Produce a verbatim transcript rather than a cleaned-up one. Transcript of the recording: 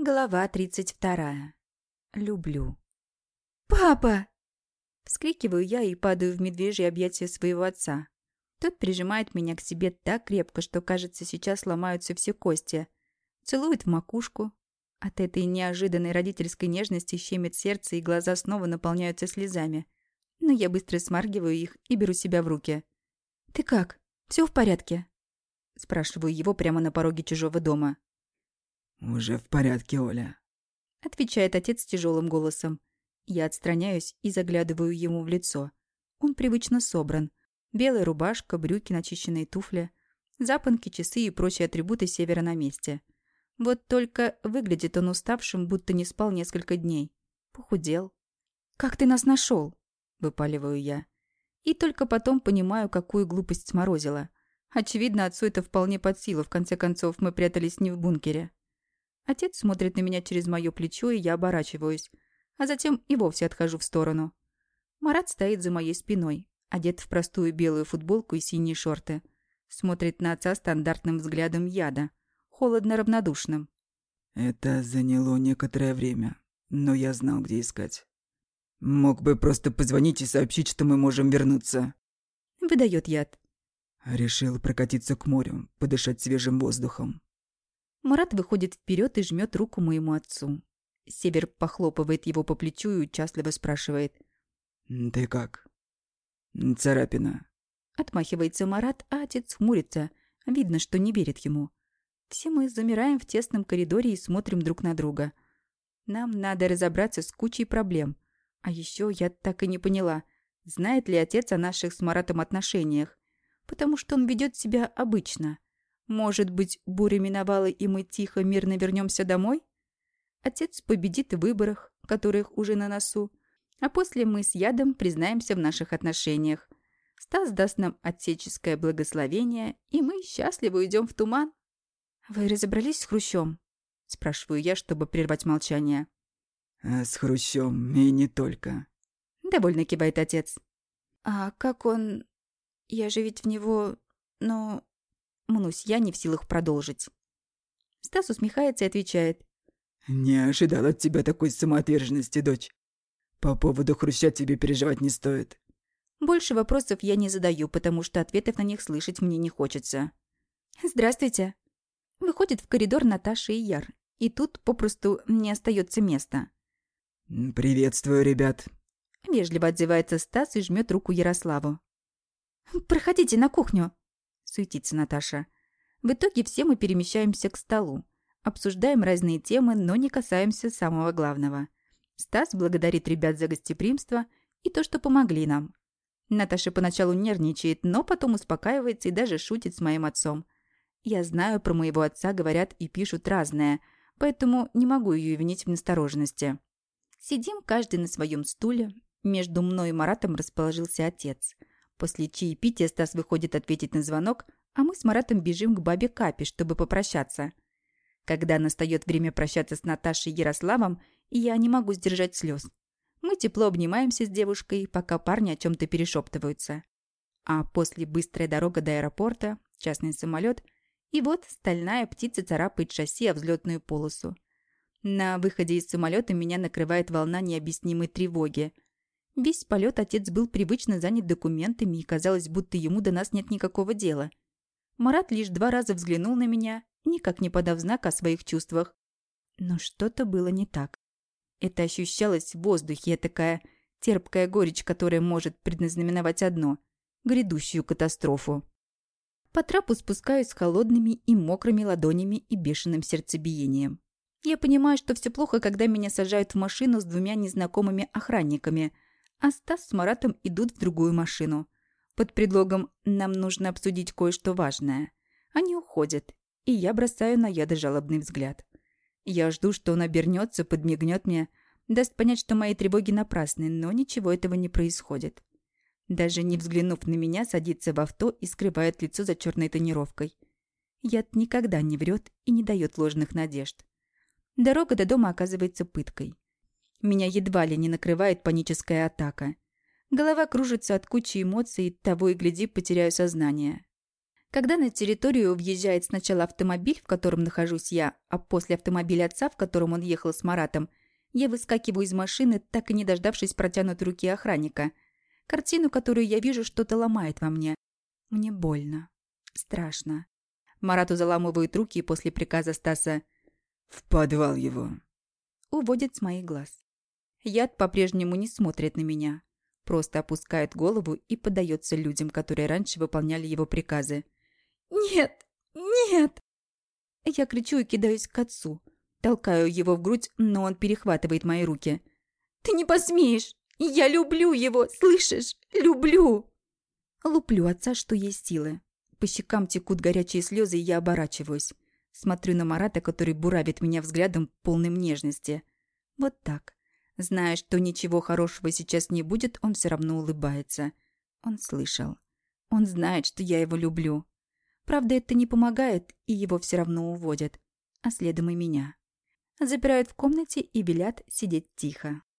Глава тридцать вторая. Люблю. «Папа!» Вскрикиваю я и падаю в медвежье объятия своего отца. Тот прижимает меня к себе так крепко, что, кажется, сейчас ломаются все кости. Целует в макушку. От этой неожиданной родительской нежности щемит сердце, и глаза снова наполняются слезами. Но я быстро смаргиваю их и беру себя в руки. «Ты как? Все в порядке?» Спрашиваю его прямо на пороге чужого дома. «Уже в порядке, Оля», — отвечает отец тяжелым голосом. Я отстраняюсь и заглядываю ему в лицо. Он привычно собран. Белая рубашка, брюки, начищенные туфли, запонки, часы и прочие атрибуты севера на месте. Вот только выглядит он уставшим, будто не спал несколько дней. Похудел. «Как ты нас нашел?» — выпаливаю я. И только потом понимаю, какую глупость сморозила. Очевидно, отцу это вполне под силу. В конце концов, мы прятались не в бункере. Отец смотрит на меня через мое плечо, и я оборачиваюсь, а затем и вовсе отхожу в сторону. Марат стоит за моей спиной, одет в простую белую футболку и синие шорты. Смотрит на отца стандартным взглядом яда, холодно-равнодушным. «Это заняло некоторое время, но я знал, где искать. Мог бы просто позвонить и сообщить, что мы можем вернуться». Выдает яд. Решил прокатиться к морю, подышать свежим воздухом. Марат выходит вперед и жмет руку моему отцу. Север похлопывает его по плечу и участливо спрашивает. «Ты как?» «Царапина». Отмахивается Марат, а отец хмурится. Видно, что не верит ему. Все мы замираем в тесном коридоре и смотрим друг на друга. Нам надо разобраться с кучей проблем. А еще я так и не поняла, знает ли отец о наших с Маратом отношениях. Потому что он ведет себя обычно. Может быть, буря миновала, и мы тихо, мирно вернемся домой? Отец победит в выборах, которых уже на носу. А после мы с Ядом признаемся в наших отношениях. Стас даст нам отеческое благословение, и мы счастливо уйдем в туман. «Вы разобрались с Хрущем?» – спрашиваю я, чтобы прервать молчание. А «С Хрущем и не только». Довольно кивает отец. «А как он... Я же ведь в него... Ну...» Мнусь я, не в силах продолжить. Стас усмехается и отвечает. «Не ожидал от тебя такой самоотверженности, дочь. По поводу Хруща тебе переживать не стоит». Больше вопросов я не задаю, потому что ответов на них слышать мне не хочется. «Здравствуйте». Выходит в коридор Наташа и Яр. И тут попросту не остается места. «Приветствую, ребят». Вежливо отзывается Стас и жмет руку Ярославу. «Проходите на кухню», — суетится Наташа. В итоге все мы перемещаемся к столу. Обсуждаем разные темы, но не касаемся самого главного. Стас благодарит ребят за гостеприимство и то, что помогли нам. Наташа поначалу нервничает, но потом успокаивается и даже шутит с моим отцом. Я знаю, про моего отца говорят и пишут разное, поэтому не могу ее винить в настороженности. Сидим каждый на своем стуле. Между мной и Маратом расположился отец. После чаепития Стас выходит ответить на звонок, а мы с Маратом бежим к бабе Капе, чтобы попрощаться. Когда настает время прощаться с Наташей и Ярославом, я не могу сдержать слез. Мы тепло обнимаемся с девушкой, пока парни о чем-то перешептываются. А после быстрая дорога до аэропорта, частный самолет, и вот стальная птица царапает шасси о взлетную полосу. На выходе из самолета меня накрывает волна необъяснимой тревоги. Весь полет отец был привычно занят документами, и казалось, будто ему до нас нет никакого дела. Марат лишь два раза взглянул на меня, никак не подав знак о своих чувствах. Но что-то было не так. Это ощущалось в воздухе, такая терпкая горечь, которая может предназнаменовать одно – грядущую катастрофу. По трапу спускаюсь с холодными и мокрыми ладонями и бешеным сердцебиением. Я понимаю, что все плохо, когда меня сажают в машину с двумя незнакомыми охранниками, а Стас с Маратом идут в другую машину. Под предлогом «нам нужно обсудить кое-что важное». Они уходят, и я бросаю на Яда жалобный взгляд. Я жду, что он обернется, подмигнет мне, даст понять, что мои тревоги напрасны, но ничего этого не происходит. Даже не взглянув на меня, садится в авто и скрывает лицо за черной тонировкой. Яд никогда не врет и не дает ложных надежд. Дорога до дома оказывается пыткой. Меня едва ли не накрывает паническая атака. Голова кружится от кучи эмоций, того и гляди, потеряю сознание. Когда на территорию въезжает сначала автомобиль, в котором нахожусь я, а после автомобиля отца, в котором он ехал с Маратом, я выскакиваю из машины, так и не дождавшись протянутой руки охранника. Картину, которую я вижу, что-то ломает во мне. Мне больно. Страшно. Марату заламывают руки, и после приказа Стаса «В подвал его!» уводит с моих глаз. Яд по-прежнему не смотрит на меня. Просто опускает голову и поддается людям, которые раньше выполняли его приказы. «Нет! Нет!» Я кричу и кидаюсь к отцу. Толкаю его в грудь, но он перехватывает мои руки. «Ты не посмеешь! Я люблю его, слышишь? Люблю!» Луплю отца, что есть силы. По щекам текут горячие слезы, и я оборачиваюсь. Смотрю на Марата, который буравит меня взглядом, полным нежности. Вот так. Зная, что ничего хорошего сейчас не будет, он все равно улыбается. Он слышал. Он знает, что я его люблю. Правда, это не помогает, и его все равно уводят. А следом и меня. Запирают в комнате и велят сидеть тихо.